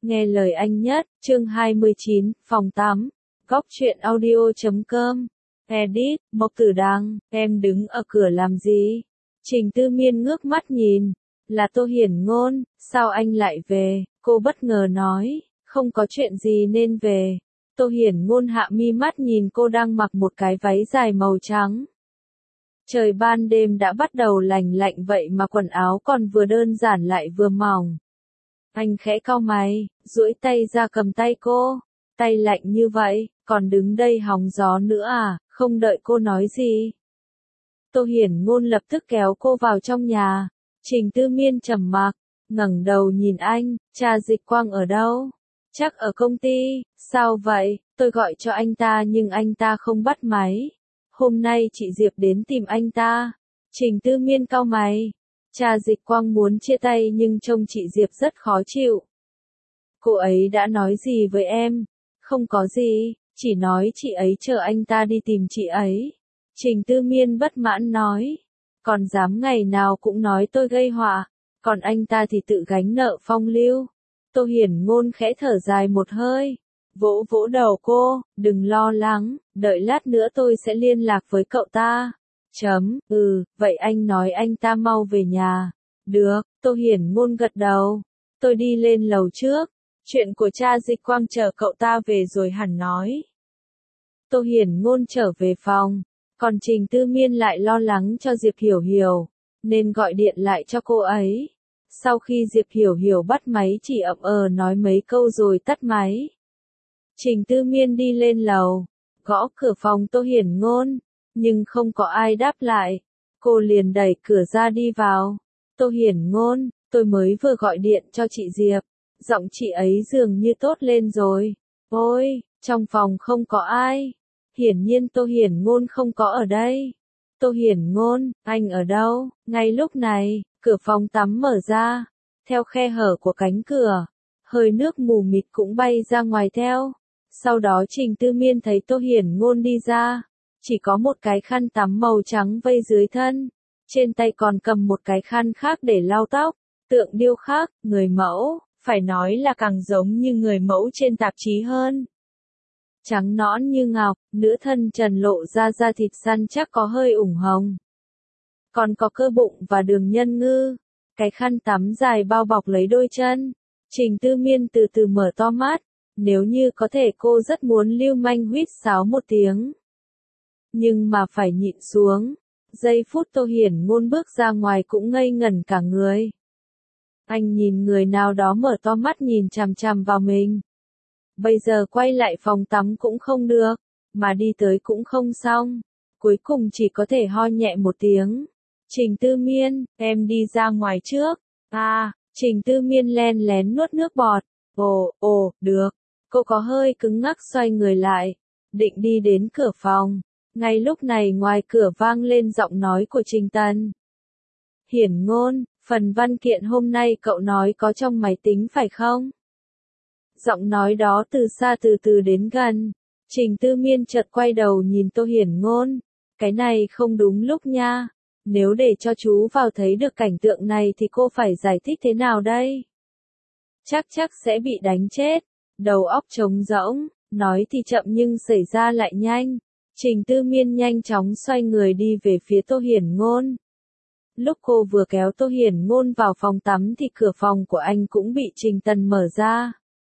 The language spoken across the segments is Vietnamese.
Nghe lời anh nhất, chương 29, phòng tắm. Góc truyện audio.com. Edit, Mộc Tử Đăng, em đứng ở cửa làm gì? Trình Tư Miên ngước mắt nhìn. Là Tô Hiển Ngôn, sao anh lại về? Cô bất ngờ nói, không có chuyện gì nên về. Tô Hiển Ngôn hạ mi mắt nhìn cô đang mặc một cái váy dài màu trắng. Trời ban đêm đã bắt đầu lạnh lạnh vậy mà quần áo còn vừa đơn giản lại vừa mỏng. Anh khẽ cau mày, duỗi tay ra cầm tay cô. Tay lạnh như vậy, còn đứng đây hóng gió nữa à, không đợi cô nói gì. Tô Hiển Ngôn lập tức kéo cô vào trong nhà. Trình Tư Miên trầm mặc, ngẩng đầu nhìn anh, cha Dịch Quang ở đâu? Chắc ở công ty, sao vậy? Tôi gọi cho anh ta nhưng anh ta không bắt máy. Hôm nay chị Diệp đến tìm anh ta. Trình Tư Miên cau mày. Cha Dịch Quang muốn chia tay nhưng trông chị Diệp rất khó chịu. Cô ấy đã nói gì với em? Không có gì, chỉ nói chị ấy chờ anh ta đi tìm chị ấy. Trình Tư Miên bất mãn nói. Còn dám ngày nào cũng nói tôi gây họa, còn anh ta thì tự gánh nợ phong lưu. Tô Hiển Ngôn khẽ thở dài một hơi, vỗ vỗ đầu cô, đừng lo lắng, đợi lát nữa tôi sẽ liên lạc với cậu ta. Vậy anh nói anh ta mau về nhà. Được, Tô Hiển Ngôn gật đầu. Tôi đi lên lầu trước, chuyện của cha Dịch Quang chờ cậu ta về rồi hẳn nói. Tô Hiển Ngôn trở về phòng, còn Trình Tư Miên lại lo lắng cho Diệp Hiểu Hiểu, nên gọi điện lại cho cô ấy. Sau khi Diệp Hiểu Hiểu bắt máy chỉ nói mấy câu rồi tắt máy. Trình Tư Miên đi lên lầu, gõ cửa phòng Tô Hiển Ngôn, nhưng không có ai đáp lại. Cô liền đẩy cửa ra đi vào. Tô Hiển Ngôn, tôi mới vừa gọi điện cho chị Diệp. Giọng chị ấy dường như tốt lên rồi. Ôi, trong phòng không có ai. Hiển nhiên Tô Hiển Ngôn không có ở đây. Tô Hiển Ngôn, anh ở đâu? Ngay lúc này, cửa phòng tắm mở ra. Theo khe hở của cánh cửa, hơi nước mù mịt cũng bay ra ngoài theo. Sau đó Trình Tư Miên thấy Tô Hiển Ngôn đi ra. Chỉ có một cái khăn tắm màu trắng vây dưới thân. Trên tay còn cầm một cái khăn khác để lau tóc. Tượng điêu khắc, người mẫu, phải nói là càng giống như người mẫu trên tạp chí hơn. Trắng nõn như ngọc, nửa thân trần lộ ra da thịt săn chắc có hơi ửng hồng. Còn có cơ bụng và đường nhân ngư. Cái khăn tắm dài bao bọc lấy đôi chân. Trình Tư Miên từ từ mở to mắt. Nếu như có thể cô rất muốn lưu manh huýt sáo một tiếng. Nhưng mà phải nhịn xuống. Giây phút Tô Hiển Ngôn bước ra ngoài cũng ngây ngẩn cả người. Anh nhìn người nào đó mở to mắt nhìn chằm chằm vào mình. Bây giờ quay lại phòng tắm cũng không được, mà đi tới cũng không xong. Cuối cùng chỉ có thể ho nhẹ một tiếng. Trình Tư Miên, em đi ra ngoài trước. Trình Tư Miên len lén nuốt nước bọt. Được. Cô có hơi cứng ngắc xoay người lại, định đi đến cửa phòng. Ngay lúc này ngoài cửa vang lên giọng nói của Trình Tần. Hiển Ngôn, phần văn kiện hôm nay cậu nói có trong máy tính phải không? Giọng nói đó từ xa từ từ đến gần. Trình Tư Miên chợt quay đầu nhìn Tô Hiển Ngôn. Cái này không đúng lúc nha. Nếu để cho chú vào thấy được cảnh tượng này thì cô phải giải thích thế nào đây? Chắc sẽ bị đánh chết. Đầu óc trống rỗng, nói thì chậm nhưng xảy ra lại nhanh. Trình Tư Miên nhanh chóng xoay người đi về phía Tô Hiển Ngôn. Lúc cô vừa kéo Tô Hiển Ngôn vào phòng tắm thì cửa phòng của anh cũng bị Trình Tần mở ra.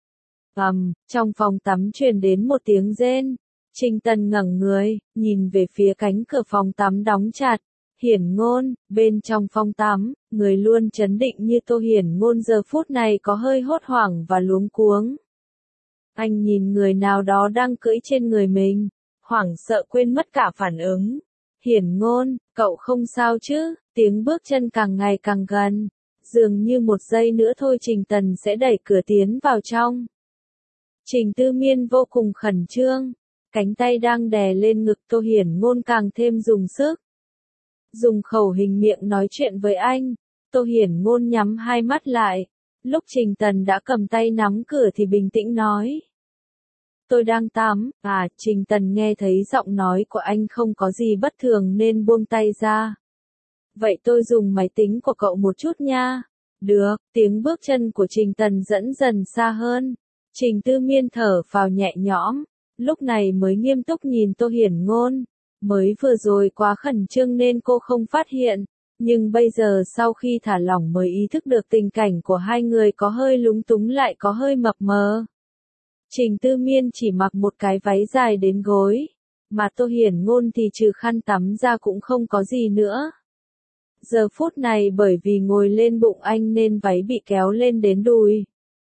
Trong phòng tắm truyền đến một tiếng rên. Trình Tần ngẩng người, nhìn về phía cánh cửa phòng tắm đóng chặt. Hiển Ngôn, bên trong phòng tắm, người luôn trấn định như Tô Hiển Ngôn giờ phút này có hơi hốt hoảng và luống cuống. Anh nhìn người nào đó đang cưỡi trên người mình, hoảng sợ quên mất cả phản ứng. Hiển Ngôn, cậu không sao chứ? Tiếng bước chân càng ngày càng gần. Dường như một giây nữa thôi Trình Tần sẽ đẩy cửa tiến vào trong. Trình Tư Miên vô cùng khẩn trương. Cánh tay đang đè lên ngực Tô Hiển Ngôn càng thêm dùng sức. Dùng khẩu hình miệng nói chuyện với anh. Tô Hiển Ngôn nhắm hai mắt lại. Lúc Trình Tần đã cầm tay nắm cửa thì bình tĩnh nói. Tôi đang tắm. Trình Tần nghe thấy giọng nói của anh không có gì bất thường nên buông tay ra. Vậy tôi dùng máy tính của cậu một chút nha. Được, tiếng bước chân của Trình Tần dẫn dần xa hơn. Trình Tư Miên thở phào nhẹ nhõm, lúc này mới nghiêm túc nhìn Tô Hiển Ngôn. Mới vừa rồi quá khẩn trương nên cô không phát hiện, nhưng bây giờ sau khi thả lỏng mới ý thức được tình cảnh của hai người có hơi lúng túng lại có hơi mập mờ. Trình Tư Miên chỉ mặc một cái váy dài đến gối, mà Tô Hiển Ngôn thì trừ khăn tắm ra cũng không có gì nữa. Giờ phút này bởi vì ngồi lên bụng anh nên váy bị kéo lên đến đùi.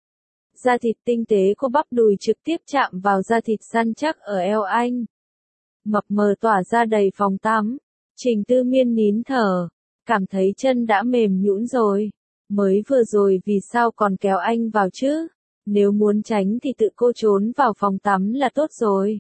Da thịt tinh tế của bắp đùi trực tiếp chạm vào da thịt săn chắc ở eo anh. Mập mờ tỏa ra đầy phòng tắm. Trình Tư Miên nín thở, cảm thấy chân đã mềm nhũn rồi. Mới vừa rồi vì sao còn kéo anh vào chứ? Nếu muốn tránh thì tự cô trốn vào phòng tắm là tốt rồi.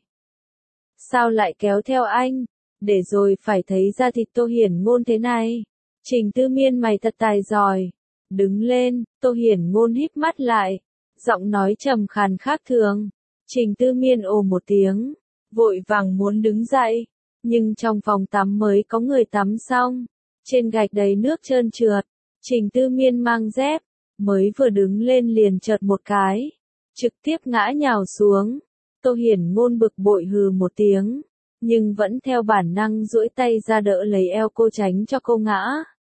Sao lại kéo theo anh? Để rồi phải thấy da thịt Tô Hiển Ngôn thế này. Trình Tư Miên mày thật tài giỏi. Đứng lên, Tô Hiển Ngôn híp mắt lại. Giọng nói trầm khàn khác thường. Trình Tư Miên ồ một tiếng, vội vàng muốn đứng dậy. Nhưng trong phòng tắm mới có người tắm xong. Trên gạch đầy nước trơn trượt. Trình Tư Miên mang dép. Mới vừa đứng lên liền chợt một cái. Trực tiếp ngã nhào xuống. Tô Hiển Ngôn bực bội hừ một tiếng. Nhưng vẫn theo bản năng duỗi tay ra đỡ lấy eo cô tránh cho cô ngã.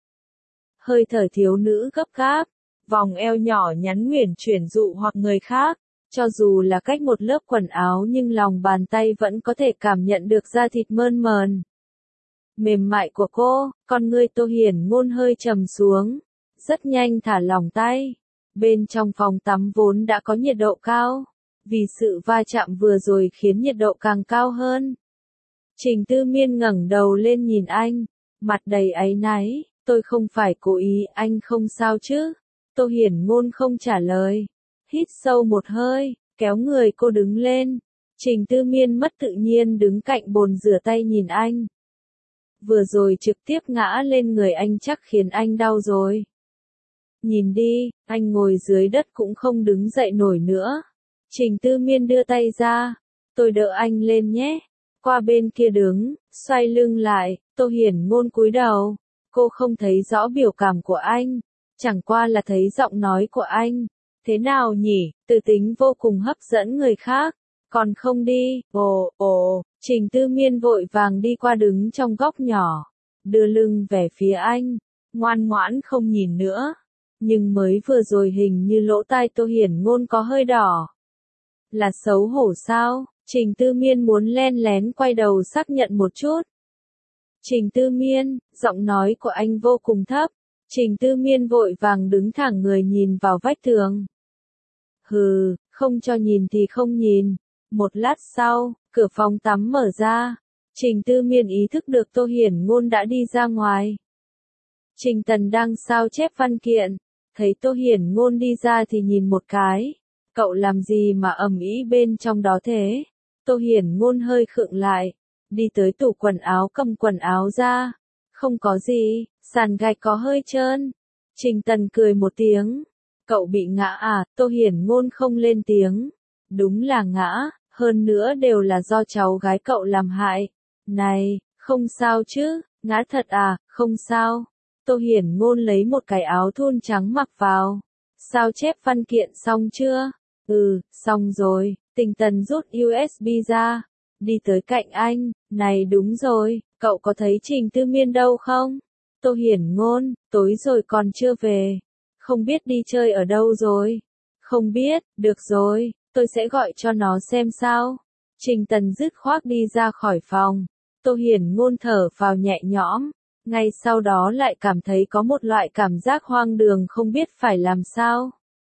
Hơi thở thiếu nữ gấp gáp. Vòng eo nhỏ nhắn uyển chuyển dụ hoặc người khác. Cho dù là cách một lớp quần áo nhưng lòng bàn tay vẫn có thể cảm nhận được da thịt mơn mờn. Mềm mại của cô, con ngươi Tô Hiển Ngôn hơi trầm xuống. Rất nhanh thả lỏng tay. Bên trong phòng tắm vốn đã có nhiệt độ cao. Vì sự va chạm vừa rồi khiến nhiệt độ càng cao hơn. Trình Tư Miên ngẩng đầu lên nhìn anh. Mặt đầy áy náy. Tôi không phải cố ý, anh không sao chứ? Tô Hiển Ngôn không trả lời. Hít sâu một hơi, kéo người cô đứng lên. Trình Tư Miên mất tự nhiên đứng cạnh bồn rửa tay nhìn anh. Vừa rồi trực tiếp ngã lên người anh chắc khiến anh đau rồi. Nhìn đi, anh ngồi dưới đất cũng không đứng dậy nổi nữa. Trình Tư Miên đưa tay ra. Tôi đỡ anh lên nhé. Qua bên kia đứng, xoay lưng lại, Tô Hiển Ngôn cúi đầu. Cô không thấy rõ biểu cảm của anh. Chẳng qua là thấy giọng nói của anh. Thế nào nhỉ, từ tính vô cùng hấp dẫn người khác. Còn không đi, Trình Tư Miên vội vàng đi qua đứng trong góc nhỏ. Đưa lưng về phía anh. Ngoan ngoãn không nhìn nữa. Nhưng mới vừa rồi hình như lỗ tai Tô Hiển Ngôn có hơi đỏ. Là xấu hổ sao? Trình Tư Miên muốn len lén quay đầu xác nhận một chút. Trình Tư Miên, giọng nói của anh vô cùng thấp. Trình Tư Miên vội vàng đứng thẳng người nhìn vào vách tường. Hừ, không cho nhìn thì không nhìn. Một lát sau, cửa phòng tắm mở ra. Trình Tư Miên ý thức được Tô Hiển Ngôn đã đi ra ngoài. Trình Tần đang sao chép văn kiện. Thấy Tô Hiển Ngôn đi ra thì nhìn một cái. Cậu làm gì mà ầm ĩ bên trong đó thế? Tô Hiển Ngôn hơi khựng lại. Đi tới tủ quần áo cầm quần áo ra. Không có gì, sàn gạch có hơi trơn. Trình Tần cười một tiếng. Cậu bị ngã à? Tô Hiển Ngôn không lên tiếng. Đúng là ngã, hơn nữa đều là do cháu gái cậu làm hại. Này, không sao chứ, ngã thật à? Không sao. Tô Hiển Ngôn lấy một cái áo thun trắng mặc vào. Sao chép văn kiện xong chưa? Ừ, xong rồi. Trình Tần rút USB ra. Đi tới cạnh anh. Này đúng rồi, cậu có thấy Trình Tư Miên đâu không? Tô Hiển Ngôn, tối rồi còn chưa về. Không biết đi chơi ở đâu rồi. Không biết, được rồi, tôi sẽ gọi cho nó xem sao. Trình Tần dứt khoát đi ra khỏi phòng. Tô Hiển Ngôn thở phào nhẹ nhõm. Ngay sau đó lại cảm thấy có một loại cảm giác hoang đường không biết phải làm sao.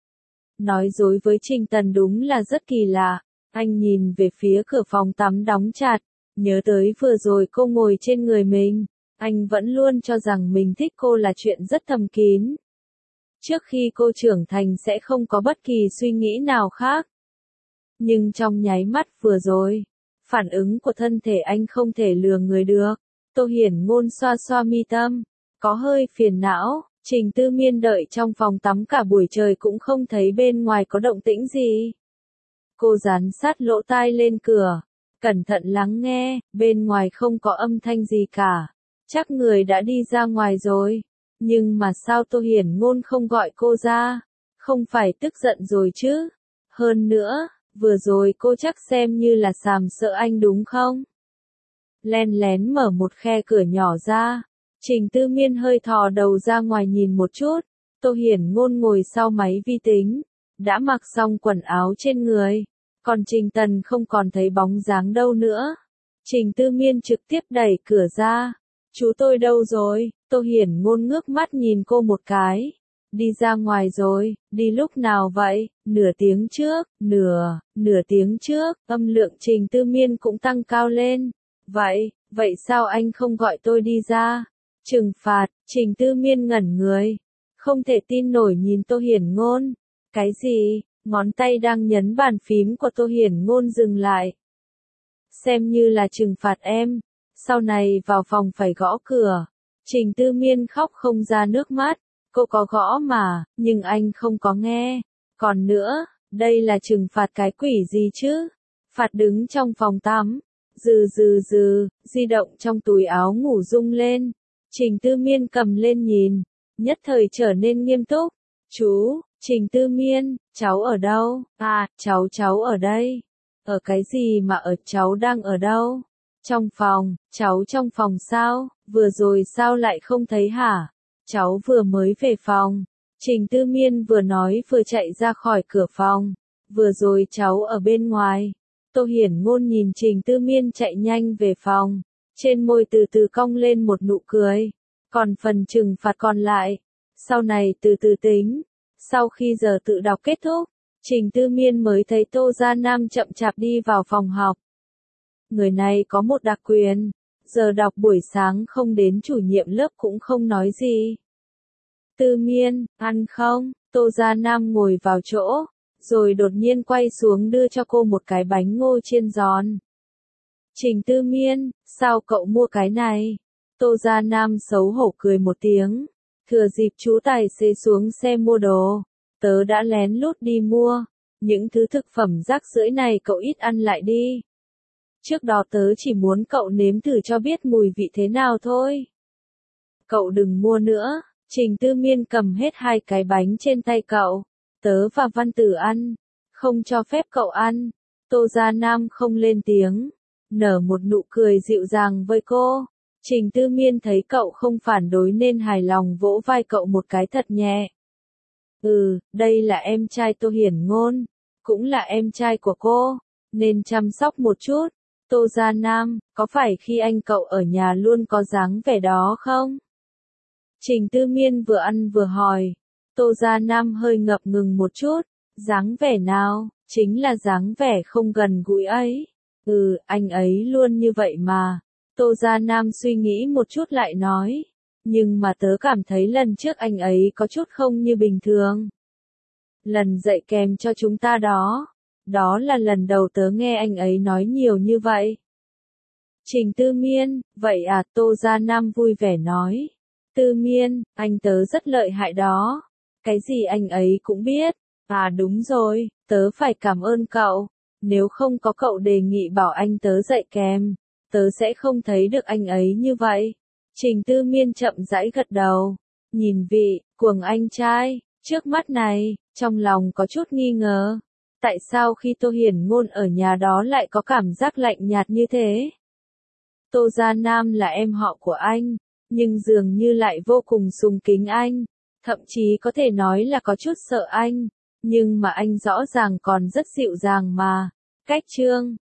Nói dối với Trình Tần đúng là rất kỳ lạ. Anh nhìn về phía cửa phòng tắm đóng chặt. Nhớ tới vừa rồi cô ngồi trên người mình. Anh vẫn luôn cho rằng mình thích cô là chuyện rất thầm kín. Trước khi cô trưởng thành sẽ không có bất kỳ suy nghĩ nào khác. Nhưng trong nháy mắt vừa rồi, phản ứng của thân thể anh không thể lừa người được. Tô Hiển Ngôn xoa xoa mi tâm, có hơi phiền não. Trình Tư Miên đợi trong phòng tắm cả buổi trời cũng không thấy bên ngoài có động tĩnh gì. Cô dán sát lỗ tai lên cửa, cẩn thận lắng nghe, bên ngoài không có âm thanh gì cả. Chắc người đã đi ra ngoài rồi. Nhưng mà sao Tô Hiển Ngôn không gọi cô ra? Không phải tức giận rồi chứ? Hơn nữa, vừa rồi cô chắc xem như là sàm sợ anh đúng không? Len lén mở một khe cửa nhỏ ra. Trình Tư Miên hơi thò đầu ra ngoài nhìn một chút. Tô Hiển Ngôn ngồi sau máy vi tính, đã mặc xong quần áo trên người. Còn Trình Tần không còn thấy bóng dáng đâu nữa. Trình Tư Miên trực tiếp đẩy cửa ra. Chú tôi đâu rồi? Tô Hiển Ngôn ngước mắt nhìn cô một cái. Đi ra ngoài rồi, đi lúc nào vậy? Nửa tiếng trước, nửa tiếng trước, âm lượng Trình Tư Miên cũng tăng cao lên. Vậy sao anh không gọi tôi đi ra? Trừng phạt, Trình Tư Miên ngẩn người. Không thể tin nổi nhìn Tô Hiển Ngôn. Cái gì? Ngón tay đang nhấn bàn phím của Tô Hiển Ngôn dừng lại. Xem như là trừng phạt em. Sau này vào phòng phải gõ cửa. Trình Tư Miên khóc không ra nước mắt. Cô có gõ mà, nhưng anh không có nghe. Còn nữa, đây là trừng phạt cái quỷ gì chứ? Phạt đứng trong phòng tắm. Di động trong túi áo ngủ rung lên. Trình Tư Miên cầm lên nhìn. Nhất thời trở nên nghiêm túc. Chú, Trình Tư Miên, cháu ở đâu? À, cháu ở đây. Ở cái gì mà ở, cháu đang ở đâu? Trong phòng, cháu trong phòng sao? Vừa rồi sao lại không thấy hả? Cháu vừa mới về phòng. Trình Tư Miên vừa nói vừa chạy ra khỏi cửa phòng. Vừa rồi cháu ở bên ngoài. Tô Hiển Ngôn nhìn Trình Tư Miên chạy nhanh về phòng. Trên môi từ từ cong lên một nụ cười. Còn phần trừng phạt còn lại, sau này từ từ tính. Sau khi giờ tự đọc kết thúc, Trình Tư Miên mới thấy Tô Gia Nam chậm chạp đi vào phòng học. Người này có một đặc quyền, giờ đọc buổi sáng không đến chủ nhiệm lớp cũng không nói gì. Tư Miên, ăn không? Tô Gia Nam ngồi vào chỗ, rồi đột nhiên quay xuống đưa cho cô một cái bánh ngô chiên giòn. Trình Tư Miên, sao cậu mua cái này? Tô Gia Nam xấu hổ cười một tiếng. Thừa dịp chú tài xế xuống xe mua đồ, tớ đã lén lút đi mua. Những thứ thực phẩm rác rưởi này cậu ít ăn lại đi. Trước đó tớ chỉ muốn cậu nếm thử cho biết mùi vị thế nào thôi. Cậu đừng mua nữa. Trình Tư Miên cầm hết hai cái bánh trên tay cậu. Tớ và Văn Tử ăn. Không cho phép cậu ăn. Tô Gia Nam không lên tiếng. Nở một nụ cười dịu dàng với cô. Trình Tư Miên thấy cậu không phản đối nên hài lòng vỗ vai cậu một cái thật nhẹ. Đây là em trai Tô Hiển Ngôn. Cũng là em trai của cô. Nên chăm sóc một chút. Tô Gia Nam, có phải khi anh cậu ở nhà luôn có dáng vẻ đó không? Trình Tư Miên vừa ăn vừa hỏi. Tô Gia Nam hơi ngập ngừng một chút. Dáng vẻ nào? Chính là dáng vẻ không gần gũi ấy. Anh ấy luôn như vậy mà. Tô Gia Nam suy nghĩ một chút lại nói. Nhưng mà tớ cảm thấy lần trước anh ấy có chút không như bình thường. Lần dạy kèm cho chúng ta đó. Đó là lần đầu tớ nghe anh ấy nói nhiều như vậy. Trình Tư Miên, vậy à? Tô Gia Nam vui vẻ nói. Tư Miên, anh tớ rất lợi hại đó. Cái gì anh ấy cũng biết. À đúng rồi, tớ phải cảm ơn cậu. Nếu không có cậu đề nghị bảo anh tớ dạy kèm, tớ sẽ không thấy được anh ấy như vậy. Trình Tư Miên chậm rãi gật đầu. Nhìn vị cuồng anh trai trước mắt này, trong lòng có chút nghi ngờ. Tại sao khi Tô Hiển Ngôn ở nhà đó lại có cảm giác lạnh nhạt như thế? Tô Gia Nam là em họ của anh, nhưng dường như lại vô cùng sùng kính anh. Thậm chí có thể nói là có chút sợ anh. Nhưng mà anh rõ ràng còn rất dịu dàng mà. Cách chương